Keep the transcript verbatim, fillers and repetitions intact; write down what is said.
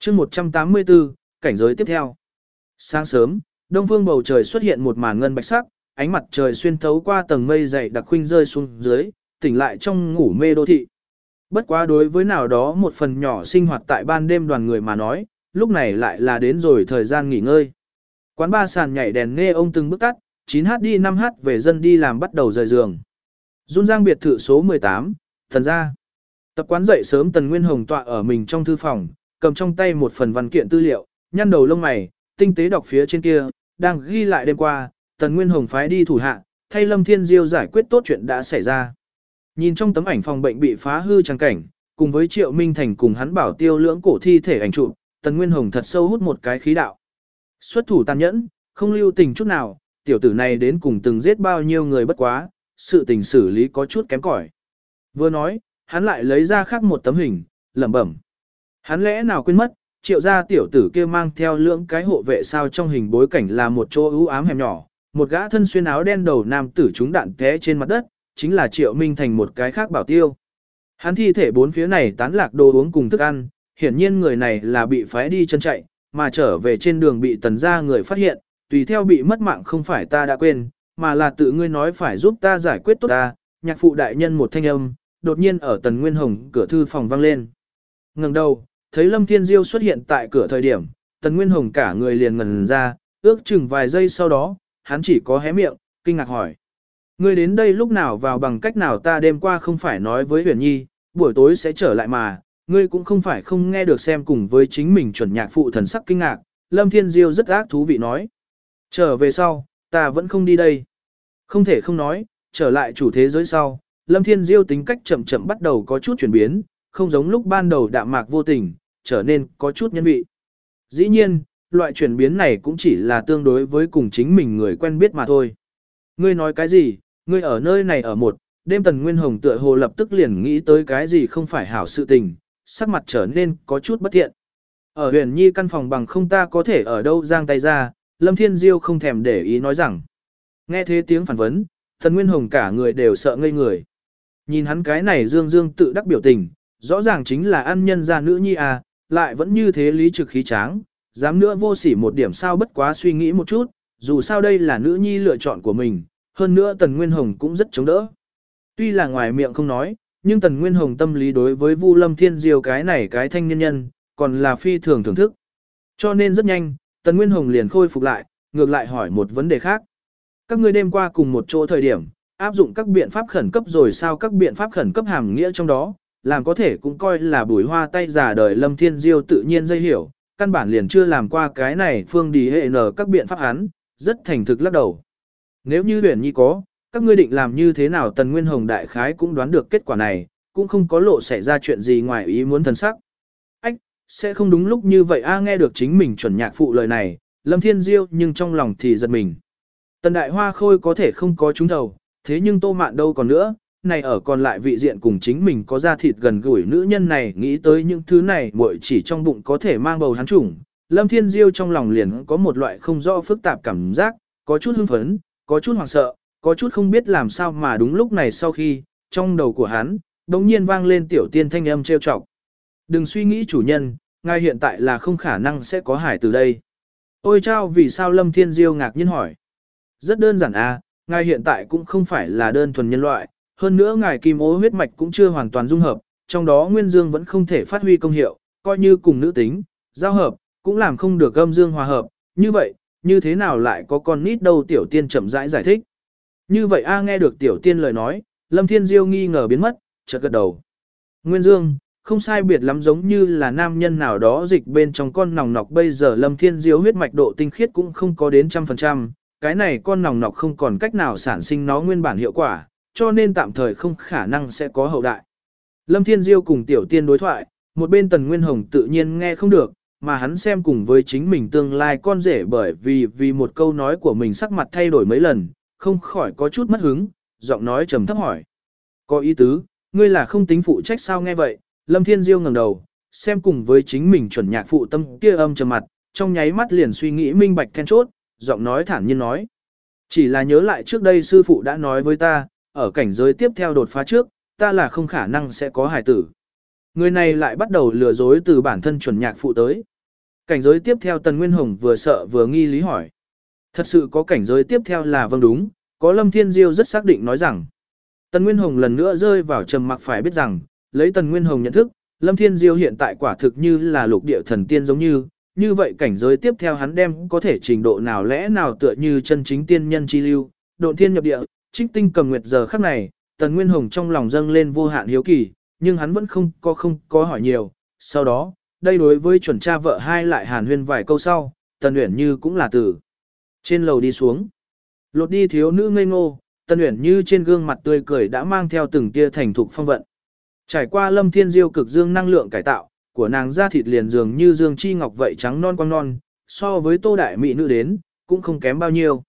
chương một trăm tám mươi tư, cảnh giới tiếp theo. Sáng sớm, đông phương bầu trời xuất hiện một màn ngân bạch sắc, ánh mặt trời xuyên thấu qua tầng mây dày đặc khuynh rơi xuống dưới, tỉnh lại trong ngủ mê đô thị. Bất quá đối với nào đó một phần nhỏ sinh hoạt tại ban đêm đoàn người mà nói, lúc này lại là đến rồi thời gian nghỉ ngơi. Quán ba sàn nhảy đèn nghe ông từng bước tắt, chín h đi năm h về dân đi làm bắt đầu rời giường. Run Giang biệt thự số mười tám, thần gia. Tập quán dậy sớm Tần Nguyên Hồng tọa ở mình trong thư phòng, cầm trong tay một phần văn kiện tư liệu, nhăn đầu lông mày, tinh tế đọc phía trên kia, đang ghi lại đêm qua, Tần Nguyên Hồng phái đi thủ hạ, thay Lâm Thiên Diêu giải quyết tốt chuyện đã xảy ra. Nhìn trong tấm ảnh phòng bệnh bị phá hư trang cảnh, cùng với Triệu Minh Thành cùng hắn bảo tiêu lưỡng cổ thi thể ảnh chụp, Tần Nguyên Hồng thật sâu hút một cái khí đạo. Xuất thủ tàn nhẫn, không lưu tình chút nào, tiểu tử này đến cùng từng giết bao nhiêu người bất quá, sự tình xử lý có chút kém cỏi. Vừa nói, hắn lại lấy ra khác một tấm hình, lẩm bẩm. Hắn lẽ nào quên mất, Triệu gia tiểu tử kia mang theo lưỡng cái hộ vệ sao trong hình bối cảnh là một chỗ ưu ám hẻm nhỏ, một gã thân xuyên áo đen đầu nam tử trúng đạn té trên mặt đất, chính là Triệu Minh Thành một cái khác bảo tiêu. Hắn thi thể bốn phía này tán lạc đồ uống cùng thức ăn, hiển nhiên người này là bị phái đi chân chạy, mà trở về trên đường bị Tần gia người phát hiện, tùy theo bị mất mạng không phải ta đã quên, mà là tự ngươi nói phải giúp ta giải quyết tốt ta. Nhạc phụ đại nhân một thanh âm, đột nhiên ở Tần Nguyên Hồng cửa thư phòng vang lên. Ngẩng đầu, thấy Lâm Thiên Diêu xuất hiện tại cửa thời điểm, Tần Nguyên Hồng cả người liền ngẩn ra, ước chừng vài giây sau đó, hắn chỉ có hé miệng, kinh ngạc hỏi. Ngươi đến đây lúc nào vào bằng cách nào ta đêm qua không phải nói với Huyền Nhi, buổi tối sẽ trở lại mà, ngươi cũng không phải không nghe được xem cùng với chính mình chuẩn nhạc phụ thần sắc kinh ngạc, Lâm Thiên Diêu rất ác thú vị nói. Trở về sau, ta vẫn không đi đây. Không thể không nói, trở lại chủ thế giới sau, Lâm Thiên Diêu tính cách chậm chậm bắt đầu có chút chuyển biến, không giống lúc ban đầu đạm mạc vô tình, trở nên có chút nhân vị. Dĩ nhiên, loại chuyển biến này cũng chỉ là tương đối với cùng chính mình người quen biết mà thôi. Ngươi nói cái gì, ngươi ở nơi này ở một, đêm Tần Nguyên Hồng tựa hồ lập tức liền nghĩ tới cái gì không phải hảo sự tình, sắc mặt trở nên có chút bất thiện. Ở Huyền Nhi căn phòng bằng không ta có thể ở đâu giang tay ra, Lâm Thiên Diêu không thèm để ý nói rằng. Nghe thế tiếng phản vấn, Tần Nguyên Hồng cả người đều sợ ngây người. Nhìn hắn cái này dương dương tự đắc biểu tình, rõ ràng chính là ăn nhân gia nữ nhi à, lại vẫn như thế lý trực khí tráng, dám nữa vô sỉ một điểm sao bất quá suy nghĩ một chút, dù sao đây là nữ nhi lựa chọn của mình, hơn nữa Tần Nguyên Hồng cũng rất chống đỡ. Tuy là ngoài miệng không nói, nhưng Tần Nguyên Hồng tâm lý đối với Vu Lâm Thiên Diêu cái này cái thanh niên nhân, còn là phi thường thưởng thức. Cho nên rất nhanh, Tần Nguyên Hồng liền khôi phục lại, ngược lại hỏi một vấn đề khác. Các ngươi đêm qua cùng một chỗ thời điểm, áp dụng các biện pháp khẩn cấp rồi sao các biện pháp khẩn cấp hàm nghĩa trong đó, làm có thể cũng coi là bùi hoa tay giả đời Lâm Thiên Diêu tự nhiên dây hiểu, căn bản liền chưa làm qua cái này phương đi hệ nở các biện pháp hắn, rất thành thực lắc đầu. Nếu như Huyền Nhi có, các ngươi định làm như thế nào Tần Nguyên Hồng đại khái cũng đoán được kết quả này, cũng không có lộ xảy ra chuyện gì ngoài ý muốn thần sắc. Ách, sẽ không đúng lúc như vậy a nghe được chính mình chuẩn nhạc phụ lời này, Lâm Thiên Diêu nhưng trong lòng thì giật mình. Tần Đại Hoa Khôi có thể không có trúng đầu, thế nhưng Tô Mạn đâu còn nữa, này ở còn lại vị diện cùng chính mình có da thịt gần gũi nữ nhân này nghĩ tới những thứ này muội chỉ trong bụng có thể mang bầu hắn chủng. Lâm Thiên Diêu trong lòng liền có một loại không rõ phức tạp cảm giác, có chút hưng phấn, có chút hoảng sợ, có chút không biết làm sao mà đúng lúc này sau khi, trong đầu của hắn, đống nhiên vang lên tiểu tiên thanh âm trêu chọc. Đừng suy nghĩ chủ nhân, ngài hiện tại là không khả năng sẽ có hải từ đây. Ôi chao vì sao Lâm Thiên Diêu ngạc nhiên hỏi. Rất đơn giản à, ngài hiện tại cũng không phải là đơn thuần nhân loại, hơn nữa ngài kim ô huyết mạch cũng chưa hoàn toàn dung hợp, trong đó nguyên dương vẫn không thể phát huy công hiệu, coi như cùng nữ tính, giao hợp, cũng làm không được âm dương hòa hợp, như vậy, như thế nào lại có con nít đâu tiểu tiên chậm rãi giải, giải thích. Như vậy a nghe được tiểu tiên lời nói, Lâm Thiên Diêu nghi ngờ biến mất, chợt gật đầu. Nguyên dương, không sai biệt lắm giống như là nam nhân nào đó dịch bên trong con nòng nọc bây giờ Lâm Thiên Diêu huyết mạch độ tinh khiết cũng không có đến trăm phần trăm, cái này con nòng nọc không còn cách nào sản sinh nó nguyên bản hiệu quả, cho nên tạm thời không khả năng sẽ có hậu đại. Lâm Thiên Diêu cùng tiểu tiên đối thoại, một bên Tần Nguyên Hồng tự nhiên nghe không được, mà hắn xem cùng với chính mình tương lai con rể bởi vì vì một câu nói của mình sắc mặt thay đổi mấy lần, không khỏi có chút mất hứng, giọng nói trầm thấp hỏi. Có ý tứ, ngươi là không tính phụ trách sao nghe vậy, Lâm Thiên Diêu ngẩng đầu, xem cùng với chính mình chuẩn nhạc phụ tâm kia âm trầm mặt, trong nháy mắt liền suy nghĩ minh bạch then chốt, giọng nói thản nhiên nói. Chỉ là nhớ lại trước đây sư phụ đã nói với ta, ở cảnh giới tiếp theo đột phá trước, ta là không khả năng sẽ có hài tử. Người này lại bắt đầu lừa dối từ bản thân chuẩn nhạc phụ tới. Cảnh giới tiếp theo Tần Nguyên Hồng vừa sợ vừa nghi lý hỏi. Thật sự có cảnh giới tiếp theo là vâng đúng, có Lâm Thiên Diêu rất xác định nói rằng. Tần Nguyên Hồng lần nữa rơi vào trầm mặc phải biết rằng, lấy Tần Nguyên Hồng nhận thức, Lâm Thiên Diêu hiện tại quả thực như là lục địa thần tiên giống như, như vậy cảnh giới tiếp theo hắn đem có thể trình độ nào lẽ nào tựa như chân chính tiên nhân chi lưu, độn thiên nhập địa, trích tinh cầm nguyệt giờ khắc này, Tần Nguyên Hồng trong lòng dâng lên vô hạn hiếu kỳ, nhưng hắn vẫn không có không có hỏi nhiều. Sau đó, đây đối với chuẩn cha vợ hai lại hàn huyên vài câu sau, Tần Uyển Như cũng là từ trên lầu đi xuống. Lột đi thiếu nữ ngây ngô, Tần Uyển Như trên gương mặt tươi cười đã mang theo từng tia thành thục phong vận. Trải qua Lâm Thiên Diêu cực dương năng lượng cải tạo, của nàng da thịt liền dường như dương chi ngọc vậy trắng non quang non, so với Tô đại mỹ nữ đến, cũng không kém bao nhiêu.